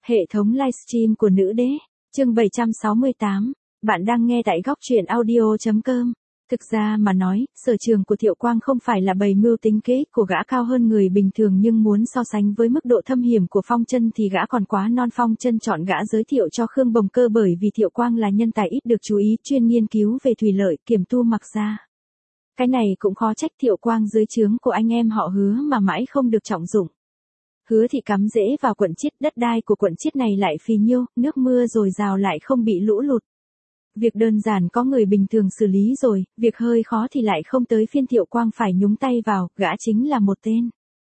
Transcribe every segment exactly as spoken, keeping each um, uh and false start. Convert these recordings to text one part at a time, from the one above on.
Hệ thống livestream của nữ đế, chương bảy trăm sáu mươi tám, bạn đang nghe tại góc truyện audio chấm com. Thực ra mà nói, sở trường của Thiệu Quang không phải là bày mưu tính kế của gã cao hơn người bình thường, nhưng muốn so sánh với mức độ thâm hiểm của Phong Chân thì gã còn quá non. Phong Chân chọn gã giới thiệu cho Khương Bồng Cơ bởi vì Thiệu Quang là nhân tài ít được chú ý, chuyên nghiên cứu về thủy lợi, kiểm tu mặc ra. Cái này cũng khó trách Thiệu Quang dưới trướng của anh em họ Hứa mà mãi không được trọng dụng. Hứa thì cắm rễ vào quận Chiết, đất đai của quận Chiết này lại phì nhiêu, nước mưa dồi dào lại không bị lũ lụt. Việc đơn giản có người bình thường xử lý rồi, việc hơi khó thì lại không tới phiên Thiệu Quang phải nhúng tay vào, gã chính là một tên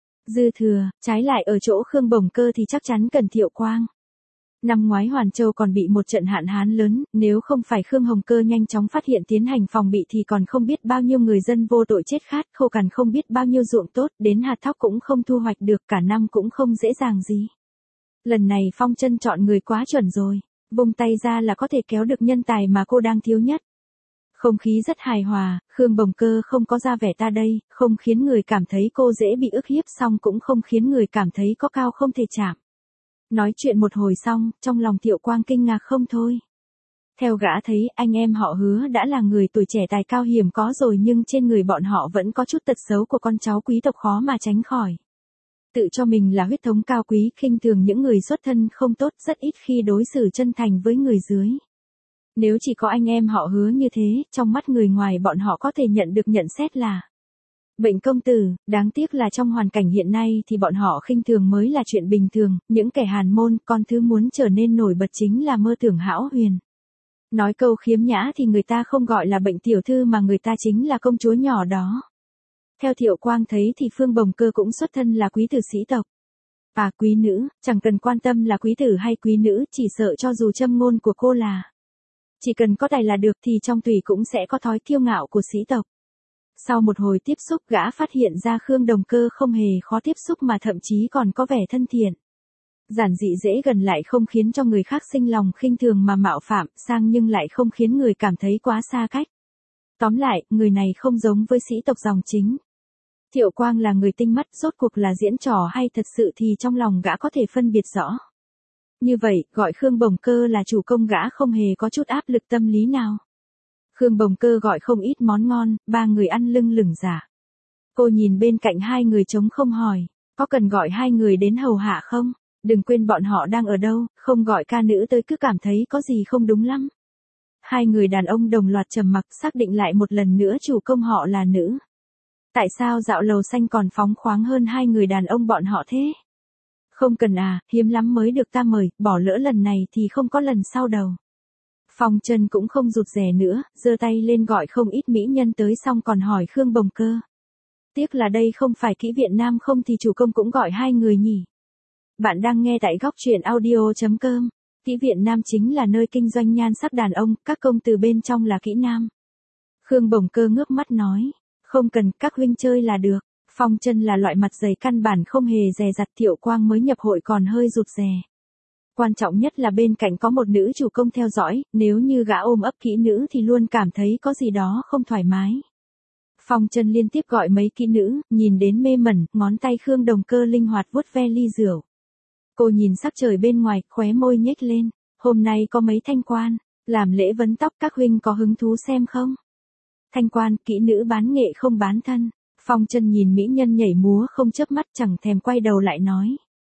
dư thừa. Trái lại ở chỗ Khương Bồng Cơ thì chắc chắn cần Thiệu Quang. Năm ngoái Hoàn Châu còn bị một trận hạn hán lớn, nếu không phải Khương Hồng Cơ nhanh chóng phát hiện tiến hành phòng bị thì còn không biết bao nhiêu người dân vô tội chết khát, khô cằn không biết bao nhiêu ruộng tốt, đến hạt thóc cũng không thu hoạch được, cả năm cũng không dễ dàng gì. Lần này Phong Chân chọn người quá chuẩn rồi, vung tay ra là có thể kéo được nhân tài mà cô đang thiếu nhất. Không khí rất hài hòa, Khương Bồng Cơ không có ra vẻ ta đây, không khiến người cảm thấy cô dễ bị ức hiếp, xong cũng không khiến người cảm thấy có cao không thể chạm. Nói chuyện một hồi xong, trong lòng Thiệu Quang kinh ngạc không thôi. Theo gã thấy, anh em họ Hứa đã là người tuổi trẻ tài cao hiếm có rồi, nhưng trên người bọn họ vẫn có chút tật xấu của con cháu quý tộc khó mà tránh khỏi. Tự cho mình là huyết thống cao quý, khinh thường những người xuất thân không tốt, rất ít khi đối xử chân thành với người dưới. Nếu chỉ có anh em họ Hứa như thế, trong mắt người ngoài bọn họ có thể nhận được nhận xét là bệnh công tử, đáng tiếc là trong hoàn cảnh hiện nay thì bọn họ khinh thường mới là chuyện bình thường, những kẻ hàn môn, con thứ muốn trở nên nổi bật chính là mơ tưởng hão huyền. Nói câu khiếm nhã thì người ta không gọi là bệnh tiểu thư mà người ta chính là công chúa nhỏ đó. Theo Thiệu Quang thấy thì Phương Bồng Cơ cũng xuất thân là quý tử sĩ tộc. À, quý nữ, chẳng cần quan tâm là quý tử hay quý nữ, chỉ sợ cho dù châm ngôn của cô là chỉ cần có tài là được thì trong tùy cũng sẽ có thói kiêu ngạo của sĩ tộc. Sau một hồi tiếp xúc, gã phát hiện ra Khương Đồng Cơ không hề khó tiếp xúc mà thậm chí còn có vẻ thân thiện. Giản dị dễ gần lại không khiến cho người khác sinh lòng khinh thường mà mạo phạm, sang nhưng lại không khiến người cảm thấy quá xa cách. Tóm lại, người này không giống với sĩ tộc dòng chính. Thiệu Quang là người tinh mắt, rốt cuộc là diễn trò hay thật sự thì trong lòng gã có thể phân biệt rõ. Như vậy, gọi Khương Bồng Cơ là chủ công gã không hề có chút áp lực tâm lý nào. Khương Bồng Cơ gọi không ít món ngon, ba người ăn lưng lửng giả. Cô nhìn bên cạnh hai người trống không hỏi, có cần gọi hai người đến hầu hạ không? Đừng quên bọn họ đang ở đâu, không gọi ca nữ tới cứ cảm thấy có gì không đúng lắm. Hai người đàn ông đồng loạt trầm mặc, xác định lại một lần nữa chủ công họ là nữ. Tại sao dạo lầu xanh còn phóng khoáng hơn hai người đàn ông bọn họ thế? Không cần à, hiếm lắm mới được ta mời, bỏ lỡ lần này thì không có lần sau đâu. Phong Chân cũng không rụt rè nữa, giơ tay lên gọi không ít mỹ nhân tới, xong còn hỏi Khương Bồng Cơ. Tiếc là đây không phải kỹ viện nam, không thì chủ công cũng gọi hai người nhỉ. Bạn đang nghe tại góc truyện audio chấm com. Kỹ viện nam chính là nơi kinh doanh nhan sắc đàn ông, các công từ bên trong là kỹ nam. Khương Bồng Cơ ngước mắt nói, không cần, các huynh chơi là được. Phong Chân là loại mặt dày căn bản không hề dè dặt, Thiệu Quang mới nhập hội còn hơi rụt rè. Quan trọng nhất là bên cạnh có một nữ chủ công theo dõi, nếu như gã ôm ấp kỹ nữ thì luôn cảm thấy có gì đó không thoải mái. Phong Chân liên tiếp gọi mấy kỹ nữ, nhìn đến mê mẩn, ngón tay Khương Đồng Cơ linh hoạt vuốt ve ly rượu. Cô nhìn sắc trời bên ngoài, khóe môi nhếch lên, hôm nay có mấy thanh quan, làm lễ vấn tóc, các huynh có hứng thú xem không? Thanh quan, kỹ nữ bán nghệ không bán thân. Phong Chân nhìn mỹ nhân nhảy múa không chớp mắt, chẳng thèm quay đầu lại nói.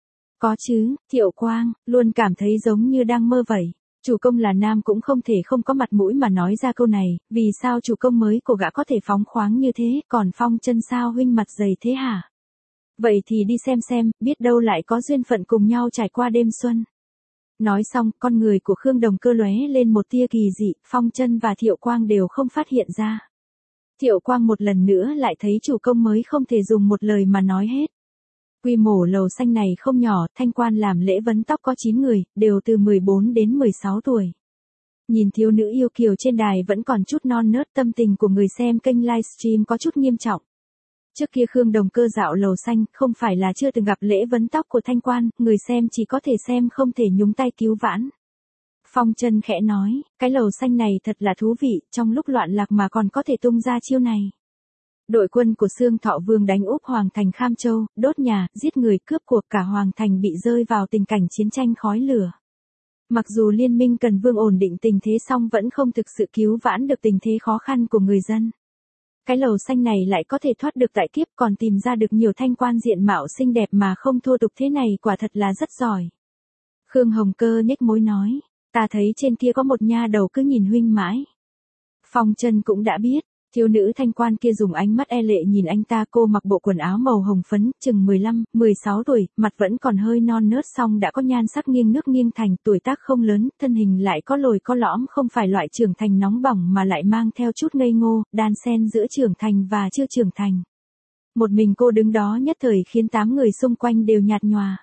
Có chứ, Thiệu Quang, luôn cảm thấy giống như đang mơ vậy. Chủ công là nam cũng không thể không có mặt mũi mà nói ra câu này, vì sao chủ công mới của gã có thể phóng khoáng như thế, còn Phong Chân sao huynh mặt dày thế hả? Vậy thì đi xem xem, biết đâu lại có duyên phận cùng nhau trải qua đêm xuân. Nói xong, con người của Khương Đồng Cơ lóe lên một tia kỳ dị, Phong Chân và Thiệu Quang đều không phát hiện ra. Thiệu Quang một lần nữa lại thấy chủ công mới không thể dùng một lời mà nói hết. Quy mô lầu xanh này không nhỏ, thanh quan làm lễ vấn tóc có chín người, đều từ mười bốn đến mười sáu tuổi. Nhìn thiếu nữ yêu kiều trên đài vẫn còn chút non nớt, tâm tình của người xem kênh livestream có chút nghiêm trọng. Trước kia Khương Đồng Cơ dạo lầu xanh, không phải là chưa từng gặp lễ vấn tóc của thanh quan, người xem chỉ có thể xem không thể nhúng tay cứu vãn. Phong Chân khẽ nói, cái lầu xanh này thật là thú vị, trong lúc loạn lạc mà còn có thể tung ra chiêu này. Đội quân của Xương Thọ Vương đánh úp Hoàng thành Kham Châu, đốt nhà, giết người, cướp cuộc, cả Hoàng thành bị rơi vào tình cảnh chiến tranh khói lửa. Mặc dù Liên minh Cần Vương ổn định tình thế song vẫn không thực sự cứu vãn được tình thế khó khăn của người dân. Cái lầu xanh này lại có thể thoát được tại kiếp, còn tìm ra được nhiều thanh quan diện mạo xinh đẹp mà không thô tục thế này, quả thật là rất giỏi. Khương Hồng Cơ nhếch môi nói, ta thấy trên kia có một nha đầu cứ nhìn huynh mãi. Phong Chân cũng đã biết, thiếu nữ thanh quan kia dùng ánh mắt e lệ nhìn anh ta. Cô mặc bộ quần áo màu hồng phấn, chừng mười lăm, mười sáu tuổi, mặt vẫn còn hơi non nớt song đã có nhan sắc nghiêng nước nghiêng thành, tuổi tác không lớn, thân hình lại có lồi có lõm, không phải loại trưởng thành nóng bỏng mà lại mang theo chút ngây ngô, đan xen giữa trưởng thành và chưa trưởng thành. Một mình cô đứng đó nhất thời khiến tám người xung quanh đều nhạt nhòa.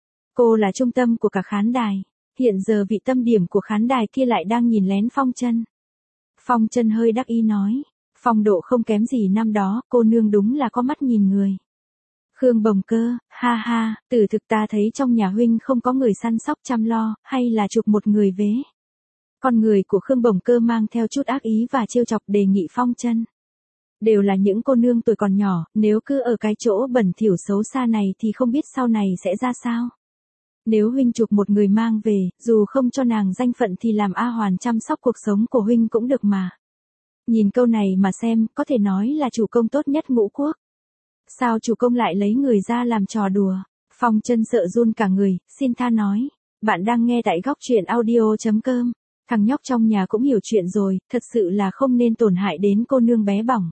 Cô là trung tâm của cả khán đài, hiện giờ vị tâm điểm của khán đài kia lại đang nhìn lén Phong Chân. Phong Chân hơi đắc ý nói, phong độ không kém gì năm đó, cô nương đúng là có mắt nhìn người. Khương Bồng Cơ, ha ha, từ thực ta thấy trong nhà huynh không có người săn sóc chăm lo, hay là chụp một người vế. Con người của Khương Bồng Cơ mang theo chút ác ý và trêu chọc đề nghị Phong Chân. Đều là những cô nương tuổi còn nhỏ, nếu cứ ở cái chỗ bẩn thỉu xấu xa này thì không biết sau này sẽ ra sao. Nếu huynh chụp một người mang về, dù không cho nàng danh phận thì làm A Hoàn chăm sóc cuộc sống của huynh cũng được mà. Nhìn câu này mà xem, có thể nói là chủ công tốt nhất ngũ quốc. Sao chủ công lại lấy người ra làm trò đùa? Phong Chân sợ run cả người, xin tha nói. Bạn đang nghe tại góc truyện audio chấm com. Thằng nhóc trong nhà cũng hiểu chuyện rồi, thật sự là không nên tổn hại đến cô nương bé bỏng.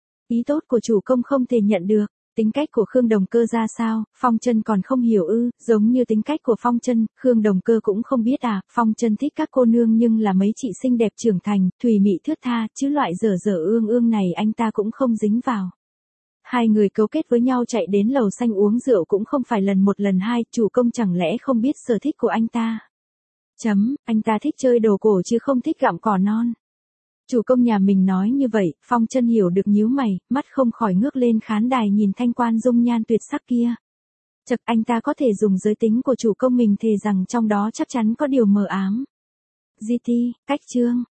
Ý tốt của chủ công không thể nhận được. Tính cách của Khương Đồng Cơ ra sao, Phong Chân còn không hiểu ư? Giống như tính cách của Phong Chân, Khương Đồng Cơ cũng không biết à. Phong Chân thích các cô nương nhưng là mấy chị xinh đẹp trưởng thành, thùy mị thướt tha, chứ loại dở dở ương ương này anh ta cũng không dính vào. Hai người cấu kết với nhau chạy đến lầu xanh uống rượu cũng không phải lần một lần hai, chủ công chẳng lẽ không biết sở thích của anh ta? Chấm, anh ta thích chơi đồ cổ chứ không thích gặm cỏ non. Chủ công nhà mình nói như vậy, Phong Chân hiểu được nhíu mày, mắt không khỏi ngước lên khán đài nhìn thanh quan dung nhan tuyệt sắc kia. Chật, anh ta có thể dùng giới tính của chủ công mình thề rằng trong đó chắc chắn có điều mờ ám. giê tê, cách chương.